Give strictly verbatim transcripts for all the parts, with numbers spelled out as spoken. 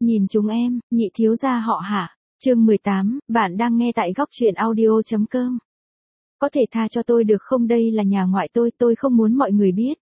Nhìn chúng em, nhị thiếu gia họ Hạ. Chương mười tám, bạn đang nghe tại góc truyện audio.com. Có thể tha cho tôi được không, đây là nhà ngoại tôi, tôi không muốn mọi người biết.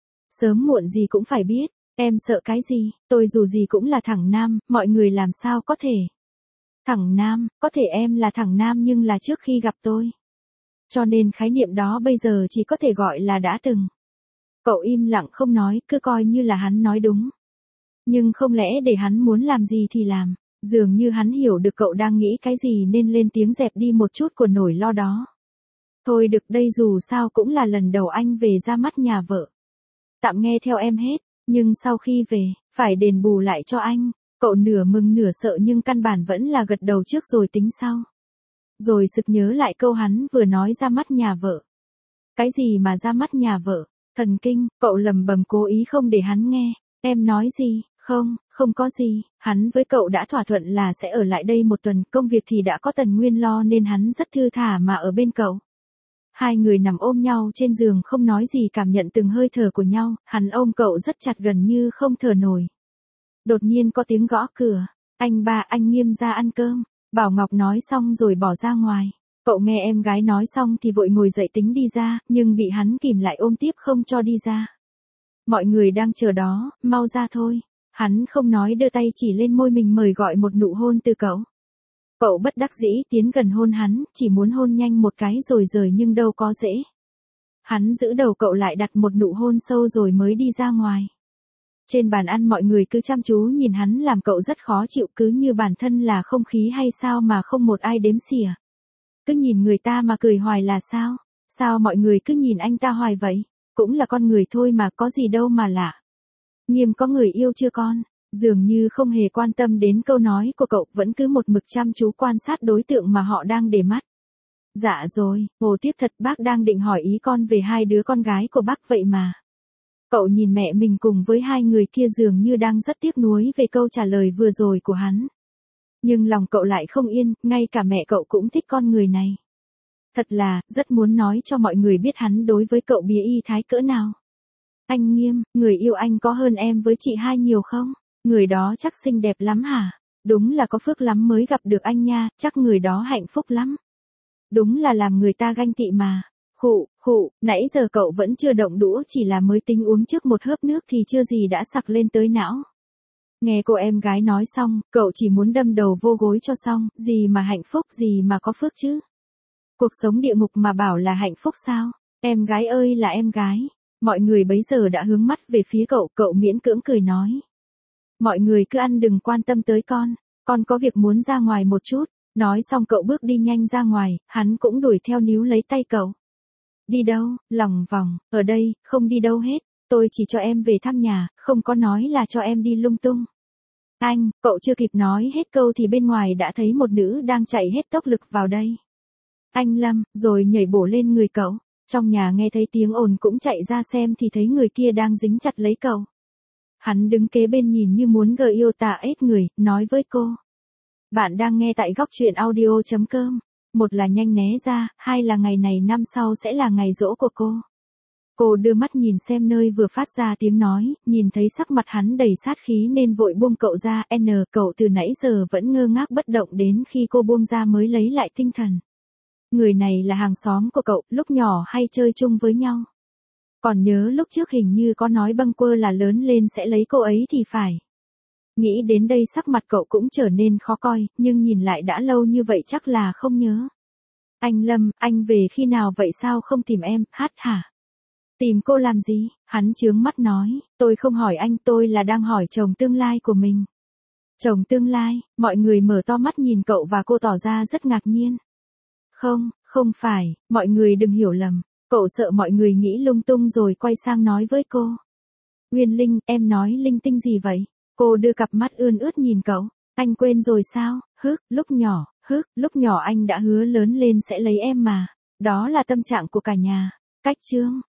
Sớm muộn gì cũng phải biết, em sợ cái gì, tôi dù gì cũng là thẳng nam, mọi người làm sao có thể. Thẳng nam, có thể em là thẳng nam nhưng là trước khi gặp tôi. Cho nên khái niệm đó bây giờ chỉ có thể gọi là đã từng. Cậu im lặng không nói, cứ coi như là hắn nói đúng. Nhưng không lẽ để hắn muốn làm gì thì làm, dường như hắn hiểu được cậu đang nghĩ cái gì nên lên tiếng dẹp đi một chút của nỗi lo đó. Thôi được đây, dù sao cũng là lần đầu anh về ra mắt nhà vợ. Tạm nghe theo em hết, nhưng sau khi về, phải đền bù lại cho anh. Cậu nửa mừng nửa sợ nhưng căn bản vẫn là gật đầu trước rồi tính sau. Rồi sực nhớ lại câu hắn vừa nói ra mắt nhà vợ. Cái gì mà ra mắt nhà vợ, thần kinh, cậu lầm bầm cố ý không để hắn nghe. Em nói gì? Không, không có gì, hắn với cậu đã thỏa thuận là sẽ ở lại đây một tuần, công việc thì đã có Tần Nguyên lo nên hắn rất thư thả mà ở bên cậu. Hai người nằm ôm nhau trên giường không nói gì, cảm nhận từng hơi thở của nhau, hắn ôm cậu rất chặt gần như không thở nổi. Đột nhiên có tiếng gõ cửa, anh ba, anh Nghiêm ra ăn cơm, Bảo Ngọc nói xong rồi bỏ ra ngoài. Cậu nghe em gái nói xong thì vội ngồi dậy tính đi ra, nhưng bị hắn kìm lại ôm tiếp không cho đi ra. Mọi người đang chờ đó, mau ra thôi. Hắn không nói, đưa tay chỉ lên môi mình mời gọi một nụ hôn từ cậu. Cậu bất đắc dĩ tiến gần hôn hắn, chỉ muốn hôn nhanh một cái rồi rời nhưng đâu có dễ. Hắn giữ đầu cậu lại đặt một nụ hôn sâu rồi mới đi ra ngoài. Trên bàn ăn mọi người cứ chăm chú nhìn hắn làm cậu rất khó chịu, cứ như bản thân là không khí hay sao mà không một ai đếm xỉa. Cứ nhìn người ta mà cười hoài là sao? Sao mọi người cứ nhìn anh ta hoài vậy? Cũng là con người thôi mà, có gì đâu mà lạ. Nghiêm có người yêu chưa con? Dường như không hề quan tâm đến câu nói của cậu, vẫn cứ một mực chăm chú quan sát đối tượng mà họ đang để mắt. Dạ rồi, Hồ tiếp thật, bác đang định hỏi ý con về hai đứa con gái của bác vậy mà. Cậu nhìn mẹ mình cùng với hai người kia dường như đang rất tiếc nuối về câu trả lời vừa rồi của hắn. Nhưng lòng cậu lại không yên, ngay cả mẹ cậu cũng thích con người này. Thật là, rất muốn nói cho mọi người biết hắn đối với cậu bía y thái cỡ nào. Anh Nghiêm, người yêu anh có hơn em với chị hai nhiều không? Người đó chắc xinh đẹp lắm hả? Đúng là có phước lắm mới gặp được anh nha, chắc người đó hạnh phúc lắm. Đúng là làm người ta ganh tị mà. Khụ, khụ, nãy giờ cậu vẫn chưa động đũa, chỉ là mới tính uống trước một hớp nước thì chưa gì đã sặc lên tới não. Nghe cô em gái nói xong, cậu chỉ muốn đâm đầu vô gối cho xong, gì mà hạnh phúc, gì mà có phước chứ? Cuộc sống địa ngục mà bảo là hạnh phúc sao? Em gái ơi là em gái. Mọi người bấy giờ đã hướng mắt về phía cậu, cậu miễn cưỡng cười nói. Mọi người cứ ăn đừng quan tâm tới con, con có việc muốn ra ngoài một chút. Nói xong cậu bước đi nhanh ra ngoài, hắn cũng đuổi theo níu lấy tay cậu. Đi đâu, lòng vòng, ở đây, không đi đâu hết, tôi chỉ cho em về thăm nhà, không có nói là cho em đi lung tung. Anh, cậu chưa kịp nói hết câu thì bên ngoài đã thấy một nữ đang chạy hết tốc lực vào đây. Anh Lâm, rồi nhảy bổ lên người cậu. Trong nhà nghe thấy tiếng ồn cũng chạy ra xem thì thấy người kia đang dính chặt lấy cậu. Hắn đứng kế bên nhìn như muốn gợi yêu tà ết người, nói với cô. Bạn đang nghe tại góc truyện audio.com. Một là nhanh né ra, hai là ngày này năm sau sẽ là ngày giỗ của cô. Cô đưa mắt nhìn xem nơi vừa phát ra tiếng nói, nhìn thấy sắc mặt hắn đầy sát khí nên vội buông cậu ra. N, cậu từ nãy giờ vẫn ngơ ngác bất động đến khi cô buông ra mới lấy lại tinh thần. Người này là hàng xóm của cậu, lúc nhỏ hay chơi chung với nhau. Còn nhớ lúc trước hình như có nói bâng quơ là lớn lên sẽ lấy cô ấy thì phải. Nghĩ đến đây sắc mặt cậu cũng trở nên khó coi, nhưng nhìn lại đã lâu như vậy chắc là không nhớ. Anh Lâm, anh về khi nào vậy, sao không tìm em, hát hả? Tìm cô làm gì? Hắn chướng mắt nói, tôi không hỏi anh, tôi là đang hỏi chồng tương lai của mình. Chồng tương lai, mọi người mở to mắt nhìn cậu và cô tỏ ra rất ngạc nhiên. Không, không phải, mọi người đừng hiểu lầm, cậu sợ mọi người nghĩ lung tung rồi quay sang nói với cô. Uyên Linh, em nói linh tinh gì vậy? Cô đưa cặp mắt ươn ướt nhìn cậu, anh quên rồi sao? Hức, lúc nhỏ, hức, lúc nhỏ anh đã hứa lớn lên sẽ lấy em mà, đó là tâm trạng của cả nhà. Cách chương,